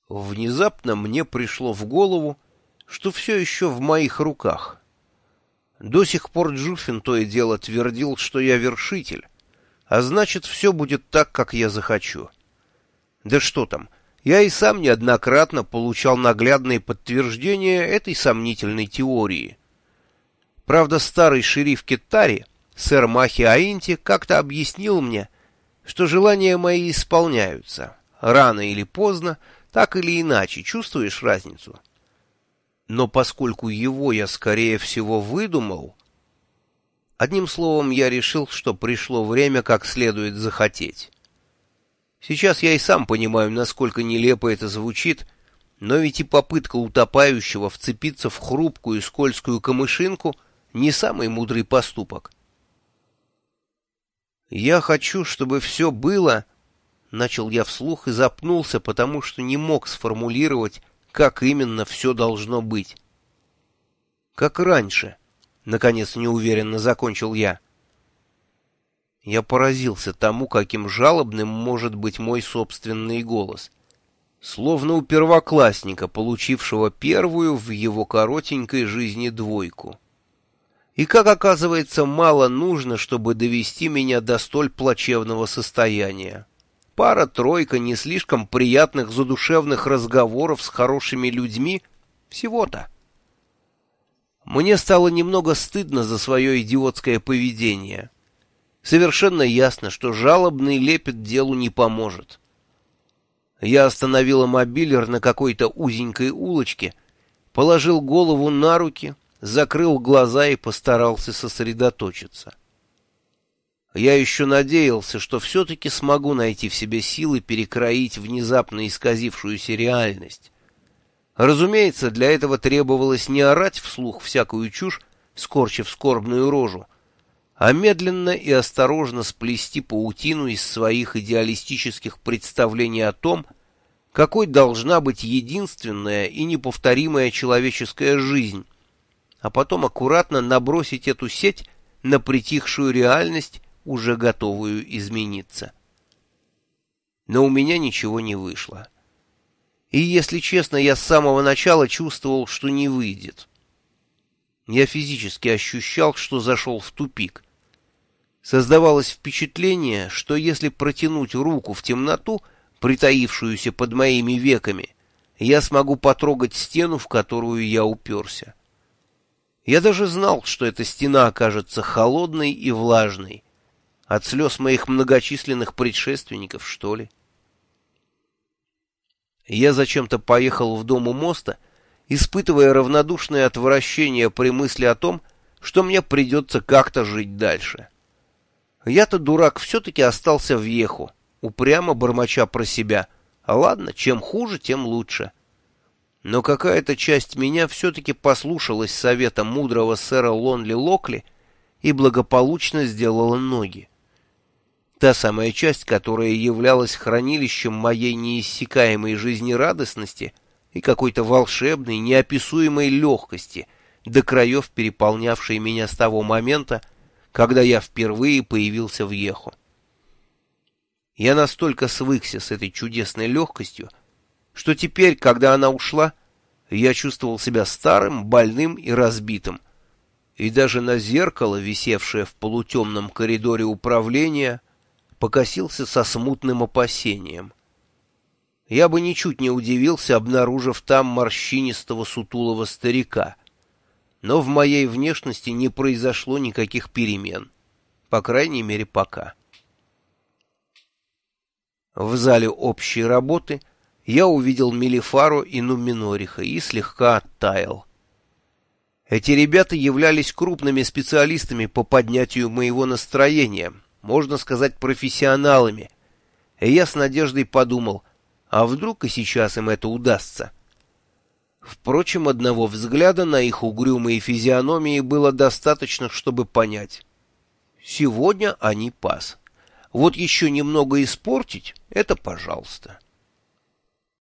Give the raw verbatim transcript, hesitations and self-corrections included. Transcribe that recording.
Внезапно мне пришло в голову, что все еще в моих руках. До сих пор Джуфин то и дело твердил, что я вершитель, а значит, все будет так, как я захочу. Да что там, я и сам неоднократно получал наглядные подтверждения этой сомнительной теории. Правда, старый шериф Кеттари, сэр Махи Аинти, как-то объяснил мне, что желания мои исполняются, рано или поздно, так или иначе, чувствуешь разницу? Но поскольку его я, скорее всего, выдумал, одним словом, я решил, что пришло время как следует захотеть. Сейчас я и сам понимаю, насколько нелепо это звучит, но ведь и попытка утопающего вцепиться в хрупкую и скользкую камышинку не самый мудрый поступок. «Я хочу, чтобы все было...» — начал я вслух и запнулся, потому что не мог сформулировать, как именно все должно быть. «Как раньше», — наконец неуверенно закончил я. Я поразился тому, каким жалобным может быть мой собственный голос. Словно у первоклассника, получившего первую в его коротенькой жизни двойку. И как оказывается, мало нужно, чтобы довести меня до столь плачевного состояния. Пара-тройка не слишком приятных задушевных разговоров с хорошими людьми — всего-то. Мне стало немного стыдно за свое идиотское поведение. Совершенно ясно, что жалобный лепет делу не поможет. Я остановил мобилер на какой-то узенькой улочке, положил голову на руки, закрыл глаза и постарался сосредоточиться. Я еще надеялся, что все-таки смогу найти в себе силы перекроить внезапно исказившуюся реальность. Разумеется, для этого требовалось не орать вслух всякую чушь, скорчив скорбную рожу, а медленно и осторожно сплести паутину из своих идеалистических представлений о том, какой должна быть единственная и неповторимая человеческая жизнь, а потом аккуратно набросить эту сеть на притихшую реальность, уже готовую измениться. Но у меня ничего не вышло. И, если честно, я с самого начала чувствовал, что не выйдет. Я физически ощущал, что зашел в тупик. Создавалось впечатление, что если протянуть руку в темноту, притаившуюся под моими веками, я смогу потрогать стену, в которую я уперся. Я даже знал, что эта стена окажется холодной и влажной. От слез моих многочисленных предшественников, что ли? Я зачем-то поехал в дом у моста, испытывая равнодушное отвращение при мысли о том, что мне придется как-то жить дальше. Я-то, дурак, все-таки остался в Еху, упрямо бормоча про себя. А ладно, чем хуже, тем лучше. Но какая-то часть меня все-таки послушалась совета мудрого сэра Лонли Локли и благополучно сделала ноги. Та самая часть, которая являлась хранилищем моей неиссякаемой жизнерадостности и какой-то волшебной, неописуемой легкости, до краев переполнявшей меня с того момента, когда я впервые появился в Еху. Я настолько свыкся с этой чудесной легкостью, что теперь, когда она ушла, я чувствовал себя старым, больным и разбитым, и даже на зеркало, висевшее в полутемном коридоре управления, покосился со смутным опасением. Я бы ничуть не удивился, обнаружив там морщинистого сутулого старика, но в моей внешности не произошло никаких перемен, по крайней мере, пока. В зале общей работы я увидел Мелифару и Нуминориха и слегка оттаял. Эти ребята являлись крупными специалистами по поднятию моего настроения, можно сказать, профессионалами, и я с надеждой подумал, а вдруг и сейчас им это удастся. Впрочем, одного взгляда на их угрюмые физиономии было достаточно, чтобы понять. Сегодня они пас. Вот еще немного испортить — это пожалуйста.